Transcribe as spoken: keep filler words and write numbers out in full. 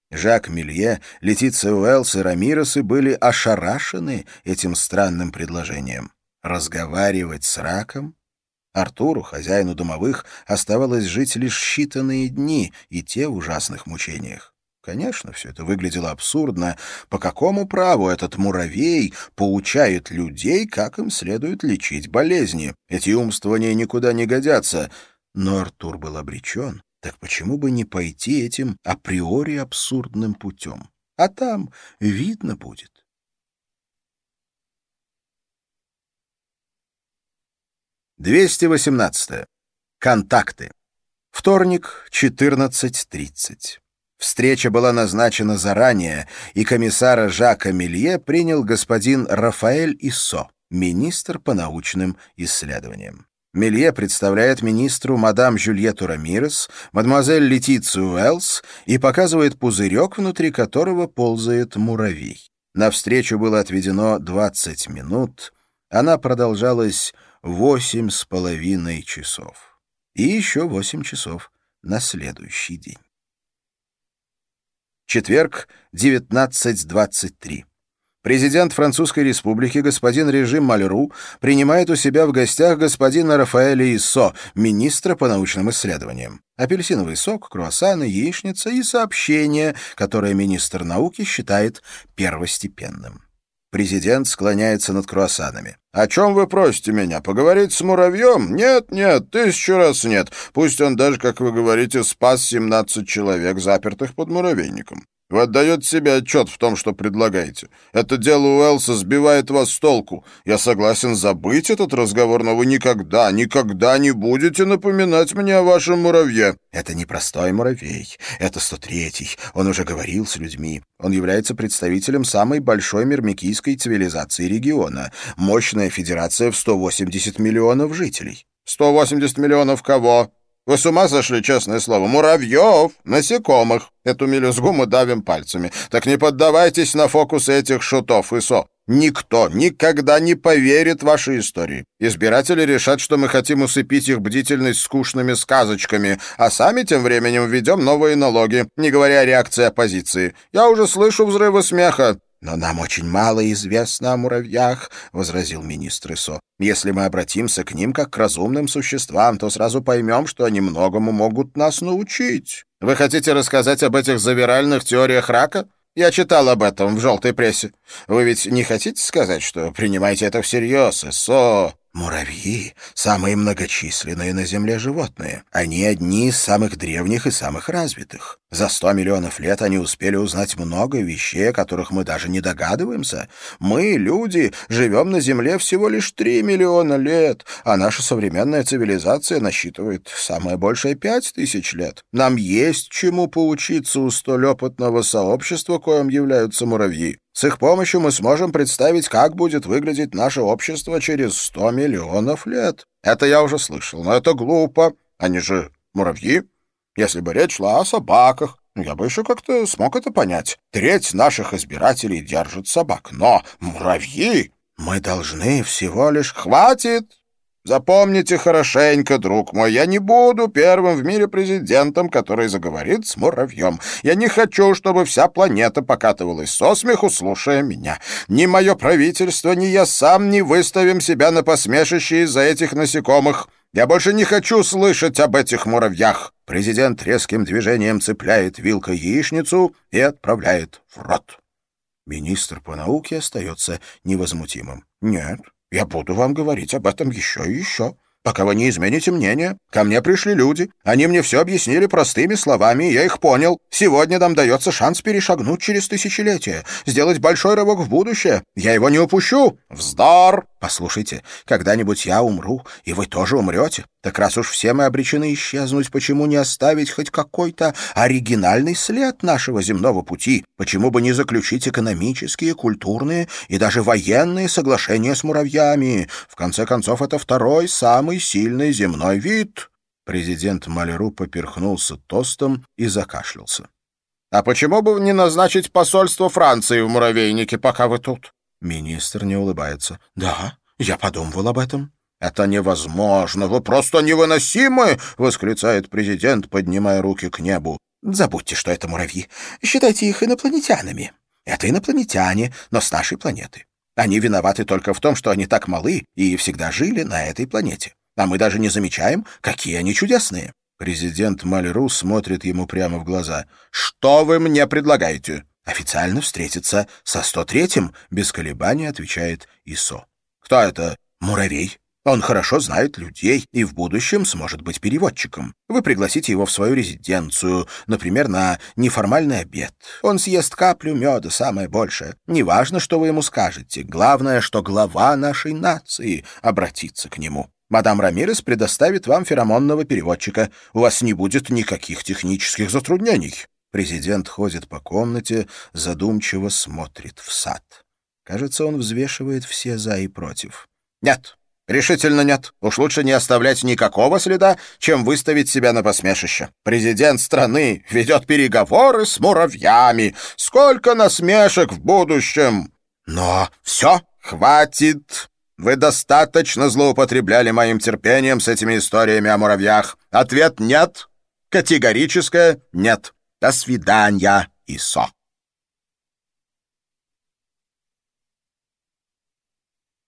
Жак Милье, Летиция Уэллс и Рамиресы были ошарашены этим странным предложением. Разговаривать с раком? Артуру, хозяину домовых, оставалось жить лишь считанные дни, и те в ужасных мучениях. Конечно, все это выглядело абсурдно. По какому праву этот муравей поучает людей, как им следует лечить болезни? Эти умствования никуда не годятся. Но Артур был обречен. Так почему бы не пойти этим априори абсурдным путем? А там видно будет. двести восемнадцатое. Контакты. Вторник, четырнадцать тридцать. Встреча была назначена заранее, и комиссара Жака Милье принял господин Рафаэль Иссо, министр по научным исследованиям. Милье представляет министру мадам Жюльетту Рамирес, мадемуазель Летицию Уэллс и показывает пузырек, внутри которого ползает муравей. На встречу было отведено двадцать минут. Она продолжалась восемь с половиной часов. И еще восемь часов на следующий день. Четверг, девятнадцать двадцать три. Президент Французской Республики господин Режим Малеру принимает у себя в гостях господина Рафаэля Иссо, министра по научным исследованиям. Апельсиновый сок, круассаны, яичница и сообщение, которое министр науки считает первостепенным. Президент склоняется над круассанами. «О чем вы просите меня? Поговорить с муравьем? Нет, нет, тысячу раз нет. Пусть он даже, как вы говорите, спас семнадцать человек, запертых под муравейником. Вы отдаете себе отчет в том, что предлагаете. Это дело Уэллса сбивает вас с толку. Я согласен забыть этот разговор, но вы никогда, никогда не будете напоминать мне о вашем муравье». «Это не простой муравей. Это сто третий. Он уже говорил с людьми. Он является представителем самой большой мирмикийской цивилизации региона. Мощная федерация в сто восемьдесят миллионов жителей». «сто восемьдесят миллионов кого? Вы с ума сошли, честное слово? Муравьев, насекомых. Эту мелюзгу мы давим пальцами. Так не поддавайтесь на фокусы этих шутов, Иссо. Никто никогда не поверит вашей истории. Избиратели решат, что мы хотим усыпить их бдительность скучными сказочками, а сами тем временем введем новые налоги, не говоря о реакции оппозиции. Я уже слышу взрывы смеха». «Но нам очень мало известно о муравьях», — возразил министр Иссо. «Если мы обратимся к ним как к разумным существам, то сразу поймем, что они многому могут нас научить». «Вы хотите рассказать об этих завиральных теориях рака? Я читал об этом в желтой прессе. Вы ведь не хотите сказать, что принимаете это всерьез, Иссо?» «Муравьи — самые многочисленные на Земле животные. Они одни из самых древних и самых развитых. За сто миллионов лет они успели узнать много вещей, о которых мы даже не догадываемся. Мы, люди, живем на Земле всего лишь три миллиона лет, а наша современная цивилизация насчитывает самое большее пять тысяч лет. Нам есть чему поучиться у столь опытного сообщества, коим являются муравьи. С их помощью мы сможем представить, как будет выглядеть наше общество через сто миллионов лет. Это я уже слышал, но это глупо. Они же муравьи. Если бы речь шла о собаках, я бы еще как-то смог это понять. Треть наших избирателей держит собак, но муравьи... Мы должны всего лишь... Хватит! Запомните хорошенько, друг мой, я не буду первым в мире президентом, который заговорит с муравьем. Я не хочу, чтобы вся планета покатывалась со смеху, слушая меня. Ни мое правительство, ни я сам не выставим себя на посмешище из-за этих насекомых. Я больше не хочу слышать об этих муравьях». Президент резким движением цепляет вилкой яичницу и отправляет в рот. Министр по науке остается невозмутимым. «Нет, я буду вам говорить об этом еще и еще, пока вы не измените мнение. Ко мне пришли люди. Они мне все объяснили простыми словами, и я их понял. Сегодня нам дается шанс перешагнуть через тысячелетия, сделать большой рывок в будущее. Я его не упущу». «Вздор!» «Послушайте, когда-нибудь я умру, и вы тоже умрете. Так раз уж все мы обречены исчезнуть, почему не оставить хоть какой-то оригинальный след нашего земного пути? Почему бы не заключить экономические, культурные и даже военные соглашения с муравьями? В конце концов, это второй самый сильный земной вид». Президент Малеру поперхнулся тостом и закашлялся. «А почему бы не назначить посольство Франции в муравейнике, пока вы тут?» Министр не улыбается. «Да, я подумывал об этом». «Это невозможно! Вы просто невыносимы!» — восклицает президент, поднимая руки к небу. Забудьте, что это муравьи. Считайте их инопланетянами. Это инопланетяне, но с нашей планеты. Они виноваты только в том, что они так малы и всегда жили на этой планете. А мы даже не замечаем, какие они чудесные». Президент Малеру смотрит ему прямо в глаза. «Что вы мне предлагаете?» «Официально встретиться со сто третьим», — без колебаний отвечает Исо. «Кто это?» «Муравей. Он хорошо знает людей и в будущем сможет быть переводчиком. Вы пригласите его в свою резиденцию, например, на неформальный обед. Он съест каплю меда, самое большее. Неважно, что вы ему скажете. Главное, что глава нашей нации обратится к нему. Мадам Рамирес предоставит вам феромонного переводчика. У вас не будет никаких технических затруднений». Президент ходит по комнате, задумчиво смотрит в сад. Кажется, он взвешивает все «за» и «против». «Нет, решительно нет. Уж лучше не оставлять никакого следа, чем выставить себя на посмешище. Президент страны ведет переговоры с муравьями. Сколько насмешек в будущем!» «Но все, хватит!» Вы достаточно злоупотребляли моим терпением с этими историями о муравьях. Ответ — нет. Категорическое — нет. До свидания, Исо.